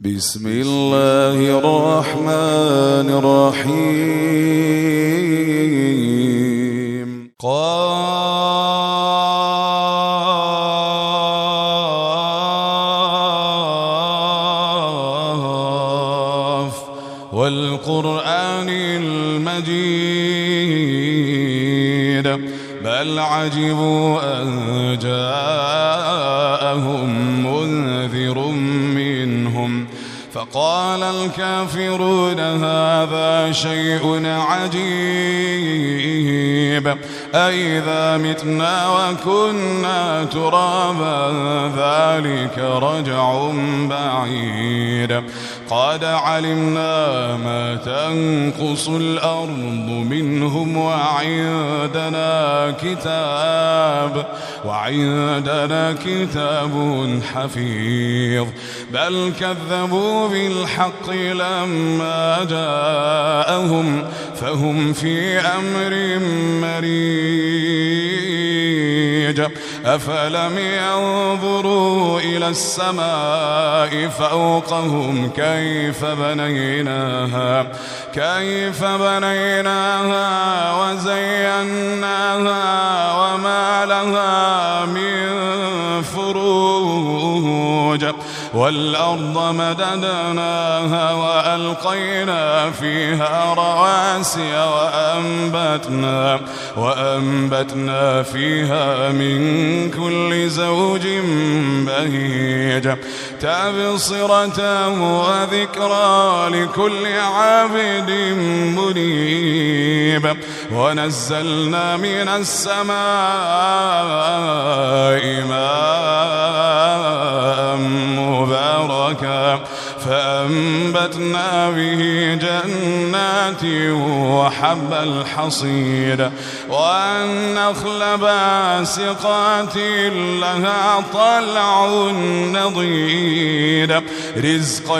بسم الله الرحمن الرحيم. قاف والقرآن المجيد بل عجبوا أن جاءهم منذر منهم فقال الكافرون هذا شيء عجيب أئذا متنا وكنا ترابا ذلك رجع بعيد قد علمنا ما تنقص الأرض منهم وعندنا كتاب حفيظ بل كذبوا بالحق لما جاءهم فهم في أمر مريج أفلم ينظروا إلى السماء فوقهم كيف بنيناها وزيناها وما لها من فروج والأرض مددناها وألقينا فيها رواسي وأنبتنا فيها من كل زوج بهيج تبصرة وذكرى لكل عابد منيب ونزلنا من السماء ماء مباركا فأنبتنا به جنات وحب الحصيد والنخل باسقات لها طلع نضيد رزقا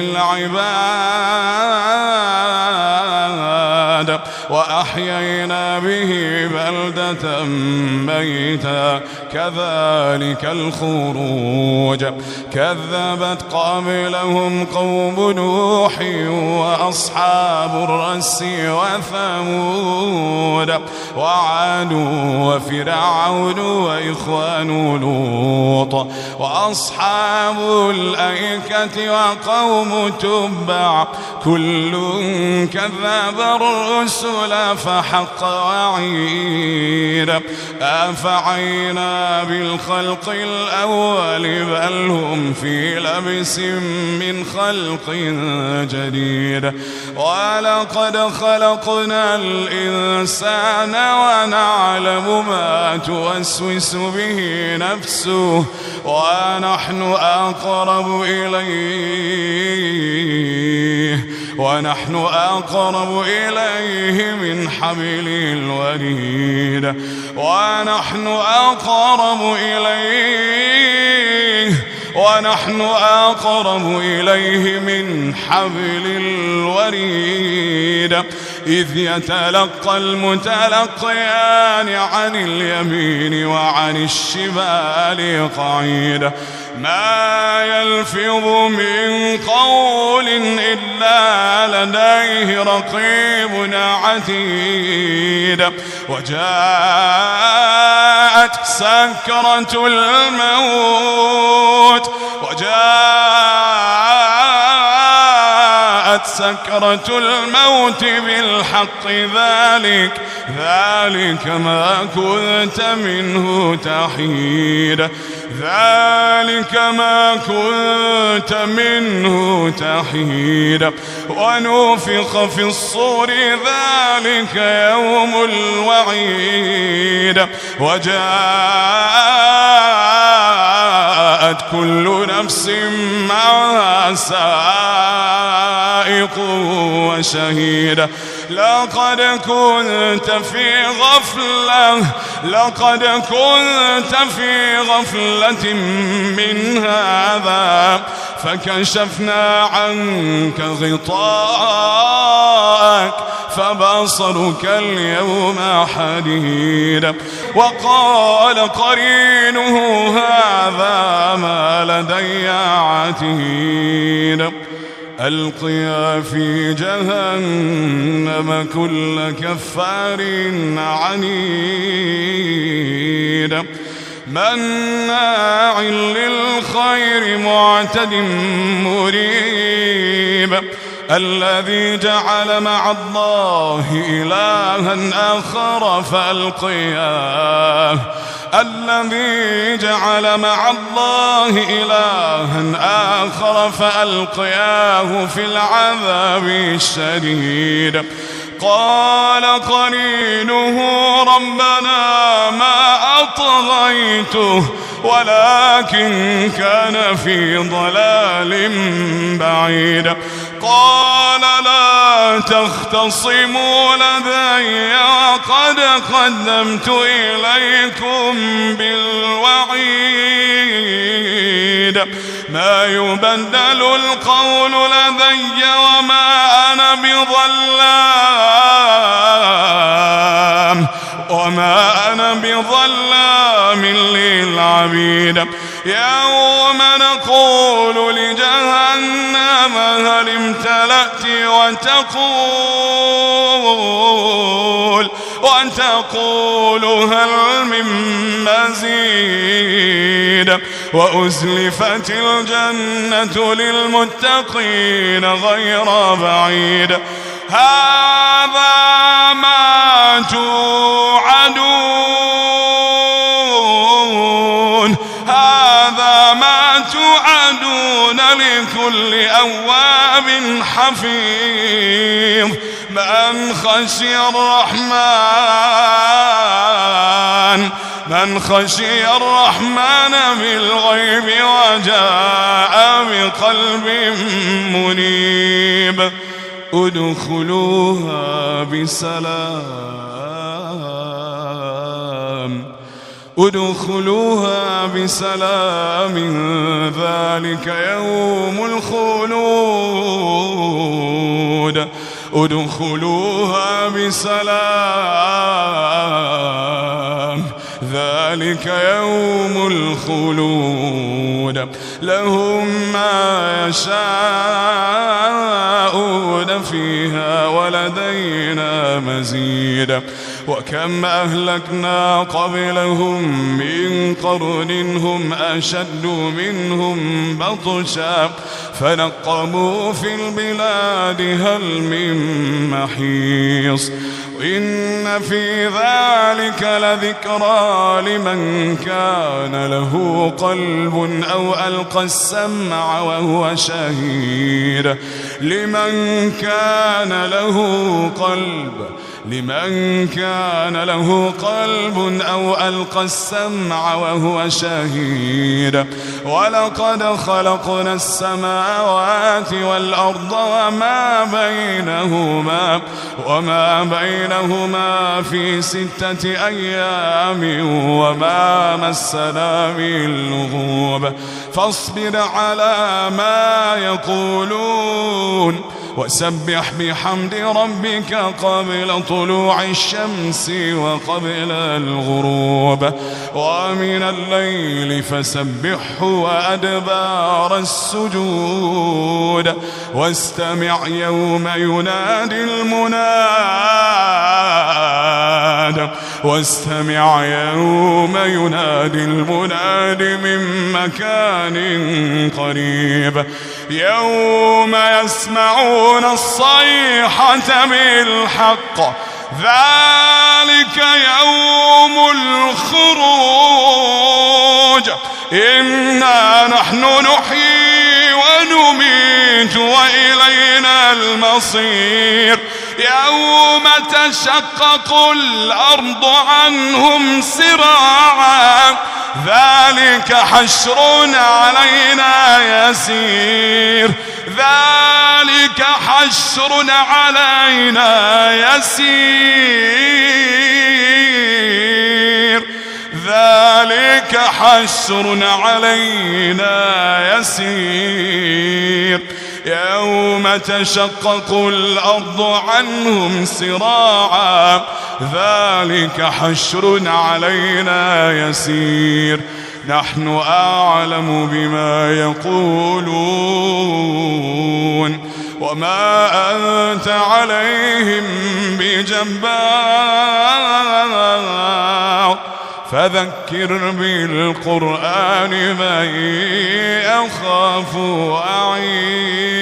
للعباد وأحيينا به بلدة ميتا كذلك الخروج كذبت قبلهم قوم نوح وأصحاب الرس وثمود وعاد وفرعون وإخوان لوط وأصحاب الأيكة وقوم تبع كل كذب الرسل فحق وعيد أفعينا بالخلق الأول بل هم في لبس من خلق جديد ولقد خلقنا الإنسان ونعلم ما توسوس به نفسه ونحن أقرب إليه من حبل الوريد ونحن أقرب إليه من حبل الوريد إذ يتلقى المتلقيان عن اليمين وعن الشمال قعيد ما يلفظ من قول إلا لديه رقيب عتيد وجاءت سكرة الموت بالحق ذلك ما كنت منه تحيد ونفخ في الصور ذلك يوم الوعيد وجاءت كل نفس معها سائق وشهيد لقد كنت في غفلة من هذا فكشفنا عنك غطاءك فبصرك اليوم حديد. وقال قرينه هذا ما لدي عتيد. ألقيا في جهنم كل كفار عنيد مناع للخير معتد مريب الذي جعل مع الله إلها آخر فألقياه في العذاب الشديد. قال قرينه ربنا ما أطغيته ولكن كان في ضلال بعيد. قال لا تختصموا لدي وقد قدمت إليكم بالوعيد ما يبدل القول لدي وما أنا بظلام للعبيد. يوم نقول لجهنم هل امتلأت وتقول هل من مزيد. وأزلفت الجنة للمتقين غير بعيد. هذا ما توعدون لكل أواب حفيظ. من خشي الرحمن بالغيب وجاء بقلب منيب. ادخلوها بسلام ذلك يوم الخلود. ذلك يوم الخلود. لهم ما يشاءون فيها ولدينا مزيد. وكم أهلكنا قبلهم من قرن هم أشد منهم بطشا فنقبوا في البلاد هل من محيص. إن في ذلك لذكرى لمن كان له قلب أو ألقى السمع وهو شهيد. لمن كان له قلب أو ألقى السمع وهو شهيد. ولقد خلقنا السماوات والأرض وما بينهما في 6 أيام وما مسنا من لغوب. فاصبر على ما يقولون وسبح بحمد ربك قبل طلوع الشمس وقبل الغروب ومن الليل فسبحه وأدبار السجود. واستمع يوم ينادي المناد من مكان قريب. يوم يسمعون الصيحة بالحق ذلك يوم الخروج. إنا نحن نحيي ونميت وإلينا المصير. يوم تشقق الأرض عنهم سراعا ذلك حشر علينا يسير. حشر علينا يسير ذلك حشر علينا يسير يوم تشقق الأرض عنهم سراعا ذلك حشر علينا يسير نحن أعلم بما يقولون وما أنت عليهم بجبار فذكر بالقرآن من يخاف وعيد.